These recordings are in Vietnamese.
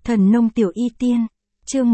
Thần nông tiểu y tiên, chương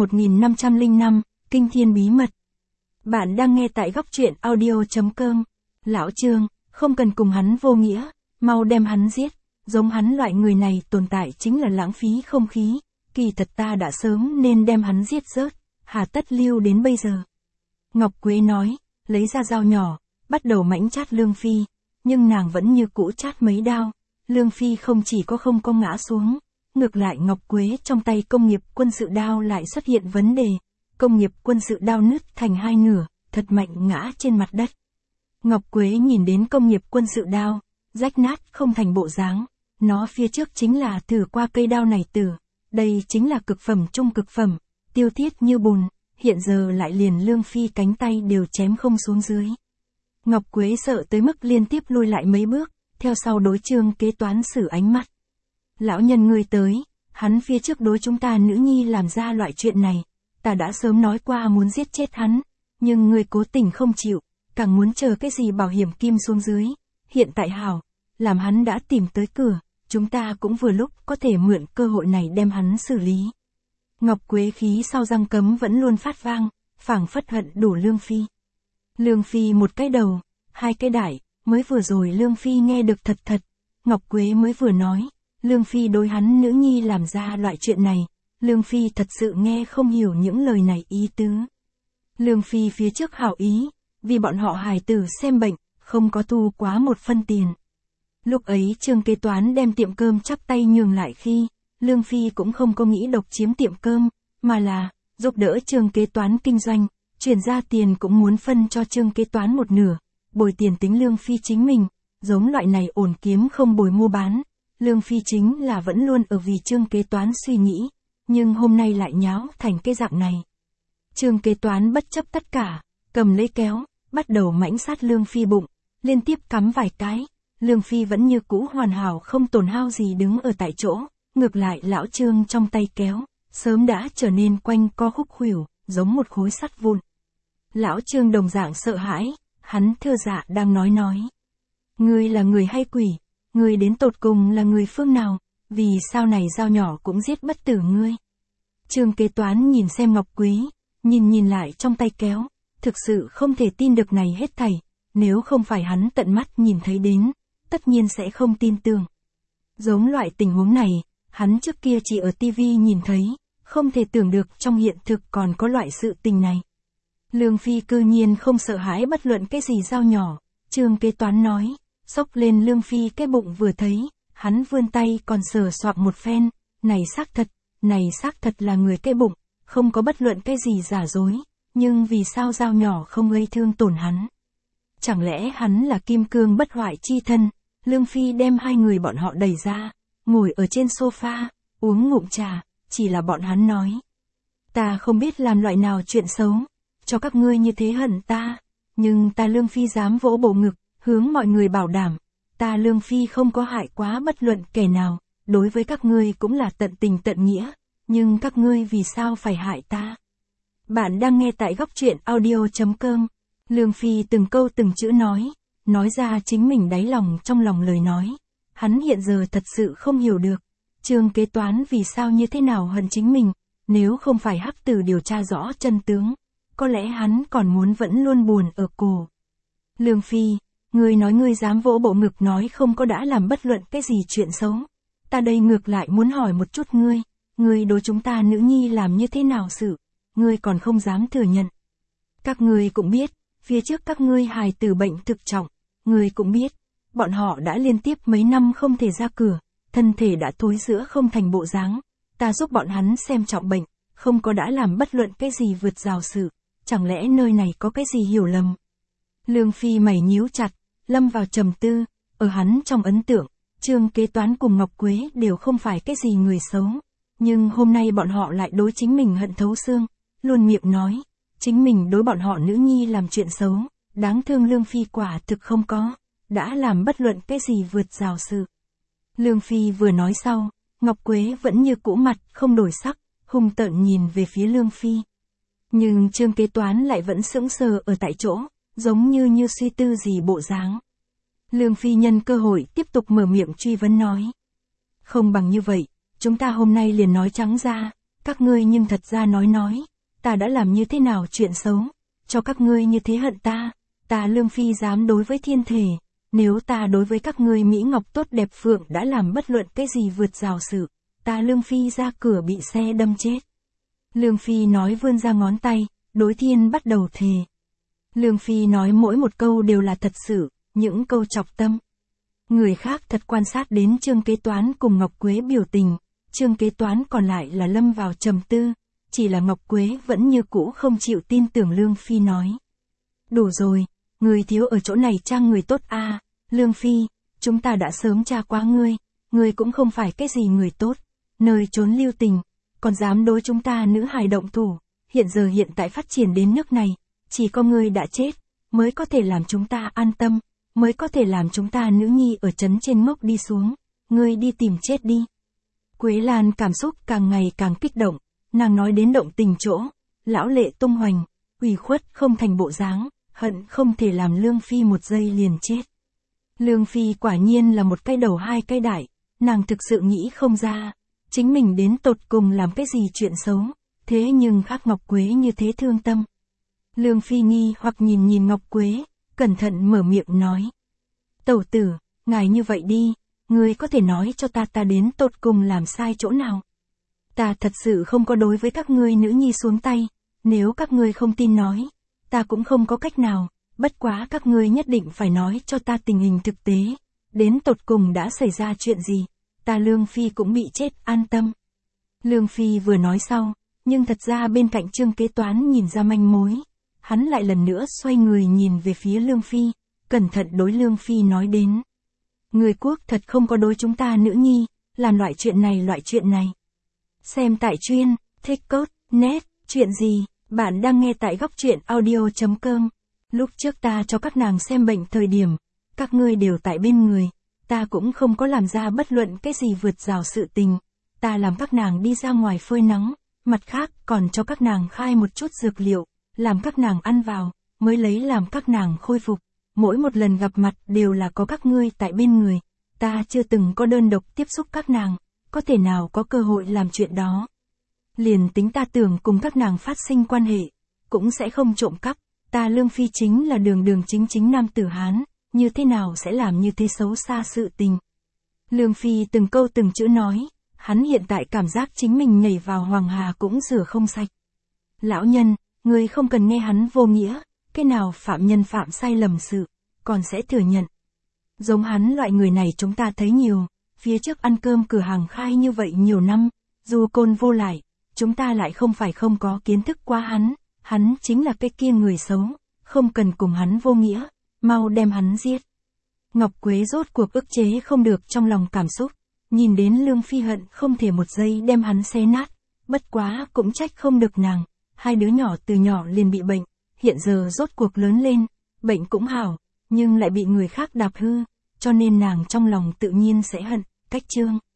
1505, Kinh thiên bí mật. Bạn đang nghe tại góc truyện audio.com. Lão Trương, không cần cùng hắn vô nghĩa, mau đem hắn giết, giống hắn loại người này tồn tại chính là lãng phí không khí, kỳ thật ta đã sớm nên đem hắn giết rớt, hà tất lưu đến bây giờ. Ngọc Quế nói, lấy ra dao nhỏ, bắt đầu mãnh chát Lương Phi, nhưng nàng vẫn như cũ chát mấy đao, Lương Phi không chỉ có không có ngã xuống. Ngược lại Ngọc Quế trong tay công nghiệp quân sự đao lại xuất hiện vấn đề, công nghiệp quân sự đao nứt thành hai nửa, thật mạnh ngã trên mặt đất. Ngọc Quế nhìn đến công nghiệp quân sự đao, rách nát không thành bộ dáng, nó phía trước chính là thử qua cây đao này đây chính là cực phẩm trung cực phẩm, tiêu thiết như bùn, hiện giờ lại liền Lương Phi cánh tay đều chém không xuống dưới. Ngọc Quế sợ tới mức liên tiếp lui lại mấy bước, theo sau đối Trương Kế Toán sử ánh mắt. Lão nhân ngươi tới, hắn phía trước đối chúng ta nữ nhi làm ra loại chuyện này, ta đã sớm nói qua muốn giết chết hắn, nhưng ngươi cố tình không chịu, càng muốn chờ cái gì bảo hiểm kim xuống dưới, hiện tại hảo, làm hắn đã tìm tới cửa, chúng ta cũng vừa lúc có thể mượn cơ hội này đem hắn xử lý. Ngọc Quế khí sau răng cấm vẫn luôn phát vang, phảng phất hận đủ Lương Phi. Lương Phi một cái đầu, hai cái đại, mới vừa rồi Lương Phi nghe được thật, Ngọc Quế mới vừa nói. Lương Phi đối hắn nữ nhi làm ra loại chuyện này, Lương Phi thật sự nghe không hiểu những lời này ý tứ. Lương Phi phía trước hảo ý, vì bọn họ hài tử xem bệnh, không có thu quá một phân tiền. Lúc ấy Trương Kế Toán đem tiệm cơm chắp tay nhường lại khi, Lương Phi cũng không có nghĩ độc chiếm tiệm cơm, mà là, giúp đỡ Trương Kế Toán kinh doanh, chuyển ra tiền cũng muốn phân cho Trương Kế Toán một nửa, bồi tiền tính Lương Phi chính mình, giống loại này ổn kiếm không bồi mua bán. Lương Phi chính là vẫn luôn ở vì Trương Kế Toán suy nghĩ, nhưng hôm nay lại nháo thành cái dạng này. Trương Kế Toán bất chấp tất cả, cầm lấy kéo, bắt đầu mãnh sát Lương Phi bụng, liên tiếp cắm vài cái, Lương Phi vẫn như cũ hoàn hảo không tổn hao gì đứng ở tại chỗ, ngược lại lão Trương trong tay kéo, sớm đã trở nên quanh co khúc khuỷu, giống một khối sắt vụn. Lão Trương đồng dạng sợ hãi, hắn thưa dạ đang nói. Ngươi là người hay quỷ? Ngươi đến tột cùng là người phương nào, vì sao này dao nhỏ cũng giết bất tử ngươi. Trương Kế Toán nhìn xem Ngọc Quế, nhìn lại trong tay kéo, thực sự không thể tin được này hết thảy, nếu không phải hắn tận mắt nhìn thấy đến, tất nhiên sẽ không tin tưởng. Giống loại tình huống này, hắn trước kia chỉ ở TV nhìn thấy, không thể tưởng được trong hiện thực còn có loại sự tình này. Lương Phi cư nhiên không sợ hãi bất luận cái gì dao nhỏ, Trương Kế Toán nói. Xốc lên Lương Phi cái bụng vừa thấy, hắn vươn tay còn sờ soạc một phen, này xác thật là người cái bụng, không có bất luận cái gì giả dối, nhưng vì sao dao nhỏ không gây thương tổn hắn? Chẳng lẽ hắn là kim cương bất hoại chi thân? Lương Phi đem hai người bọn họ đẩy ra, ngồi ở trên sofa, uống ngụm trà, chỉ là bọn hắn nói. Ta không biết làm loại nào chuyện xấu, cho các ngươi như thế hận ta, nhưng ta Lương Phi dám vỗ bộ ngực. Hướng mọi người bảo đảm, ta Lương Phi không có hại quá bất luận kẻ nào, đối với các ngươi cũng là tận tình tận nghĩa, nhưng các ngươi vì sao phải hại ta? Bạn đang nghe tại góc truyện audio.com. Lương Phi từng câu từng chữ nói ra chính mình đáy lòng trong lòng lời nói. Hắn hiện giờ thật sự không hiểu được, Trương Kế Toán vì sao như thế nào hận chính mình, nếu không phải Hắc Tử điều tra rõ chân tướng, có lẽ hắn còn muốn vẫn luôn buồn ở cổ. Lương Phi, ngươi nói ngươi dám vỗ bộ ngực nói không có đã làm bất luận cái gì chuyện xấu. Ta đây ngược lại muốn hỏi một chút ngươi đối chúng ta nữ nhi làm như thế nào sự, ngươi còn không dám thừa nhận. Các ngươi cũng biết, phía trước các ngươi hài tử bệnh thực trọng, ngươi cũng biết, bọn họ đã liên tiếp mấy năm không thể ra cửa, thân thể đã thối rữa không thành bộ dáng, ta giúp bọn hắn xem trọng bệnh, không có đã làm bất luận cái gì vượt rào sự, chẳng lẽ nơi này có cái gì hiểu lầm. Lương Phi mày nhíu chặt, lâm vào trầm tư, ở hắn trong ấn tượng, Trương Kế Toán cùng Ngọc Quế đều không phải cái gì người xấu, nhưng hôm nay bọn họ lại đối chính mình hận thấu xương, luôn miệng nói, chính mình đối bọn họ nữ nhi làm chuyện xấu, đáng thương Lương Phi quả thực không có, đã làm bất luận cái gì vượt rào sự. Lương Phi vừa nói sau, Ngọc Quế vẫn như cũ mặt không đổi sắc, hung tợn nhìn về phía Lương Phi. Nhưng Trương Kế Toán lại vẫn sững sờ ở tại chỗ, giống như suy tư gì bộ dáng. Lương Phi nhân cơ hội tiếp tục mở miệng truy vấn nói. Không bằng như vậy, chúng ta hôm nay liền nói trắng ra, các ngươi nhưng thật ra nói, ta đã làm như thế nào chuyện xấu, cho các ngươi như thế hận ta Lương Phi dám đối với thiên thể, nếu ta đối với các ngươi Mỹ Ngọc tốt đẹp Phượng đã làm bất luận cái gì vượt rào sự, ta Lương Phi ra cửa bị xe đâm chết. Lương Phi nói vươn ra ngón tay, đối thiên bắt đầu thề. Lương Phi nói mỗi một câu đều là thật sự, những câu chọc tâm. Người khác thật quan sát đến Trương Kế Toán cùng Ngọc Quế biểu tình, Trương Kế Toán còn lại là lâm vào trầm tư, chỉ là Ngọc Quế vẫn như cũ không chịu tin tưởng Lương Phi nói. Đủ rồi, người thiếu ở chỗ này trang người tốt a, Lương Phi, chúng ta đã sớm tra qua ngươi cũng không phải cái gì người tốt, nơi trốn lưu tình, còn dám đối chúng ta nữ hài động thủ, hiện tại phát triển đến nước này, chỉ có ngươi đã chết, mới có thể làm chúng ta an tâm, mới có thể làm chúng ta nữ nhi ở trấn trên ngốc đi xuống, ngươi đi tìm chết đi. Quế Lan cảm xúc càng ngày càng kích động, nàng nói đến động tình chỗ, lão lệ tung hoành, ủy khuất không thành bộ dáng, hận không thể làm Lương Phi một giây liền chết. Lương Phi quả nhiên là một cái đầu hai cái đại, nàng thực sự nghĩ không ra, chính mình đến tột cùng làm cái gì chuyện xấu, thế nhưng khác Ngọc Quế như thế thương tâm. Lương Phi nghi hoặc nhìn Ngọc Quế, cẩn thận mở miệng nói. Tẩu tử, ngài như vậy đi, ngươi có thể nói cho ta đến tột cùng làm sai chỗ nào. Ta thật sự không có đối với các ngươi nữ nhi xuống tay, nếu các ngươi không tin nói, ta cũng không có cách nào, bất quá các ngươi nhất định phải nói cho ta tình hình thực tế, đến tột cùng đã xảy ra chuyện gì, ta Lương Phi cũng bị chết an tâm. Lương Phi vừa nói sau, nhưng thật ra bên cạnh Trương Kế Toán nhìn ra manh mối, hắn lại lần nữa xoay người nhìn về phía Lương Phi, cẩn thận đối Lương Phi nói đến. Người quốc thật không có đối chúng ta nữ nhi, làm loại chuyện này. Xem tại chuyên, thích cốt, net, chuyện gì, bạn đang nghe tại góc truyện audio.com. Lúc trước ta cho các nàng xem bệnh thời điểm, các ngươi đều tại bên người, ta cũng không có làm ra bất luận cái gì vượt rào sự tình, ta làm các nàng đi ra ngoài phơi nắng, mặt khác còn cho các nàng khai một chút dược liệu, làm các nàng ăn vào, mới lấy làm các nàng khôi phục. Mỗi một lần gặp mặt đều là có các ngươi tại bên người, ta chưa từng có đơn độc tiếp xúc các nàng, có thể nào có cơ hội làm chuyện đó. Liền tính ta tưởng cùng các nàng phát sinh quan hệ, cũng sẽ không trộm cắp, ta Lương Phi chính là đường chính nam tử Hán, như thế nào sẽ làm như thế xấu xa sự tình. Lương Phi từng câu từng chữ nói, hắn hiện tại cảm giác chính mình nhảy vào hoàng hà cũng rửa không sạch. Lão nhân, người không cần nghe hắn vô nghĩa, cái nào phạm nhân phạm sai lầm sự, còn sẽ thừa nhận. Giống hắn loại người này chúng ta thấy nhiều, phía trước ăn cơm cửa hàng khai như vậy nhiều năm, dù côn vô lại, chúng ta lại không phải không có kiến thức qua hắn chính là cái kia người xấu, không cần cùng hắn vô nghĩa, mau đem hắn giết. Ngọc Quế rốt cuộc ức chế không được trong lòng cảm xúc, nhìn đến Lương Phi hận không thể một giây đem hắn xé nát, bất quá cũng trách không được nàng, hai đứa nhỏ từ nhỏ liền bị bệnh, hiện giờ rốt cuộc lớn lên, bệnh cũng hảo, nhưng lại bị người khác đạp hư, cho nên nàng trong lòng tự nhiên sẽ hận, cách Trương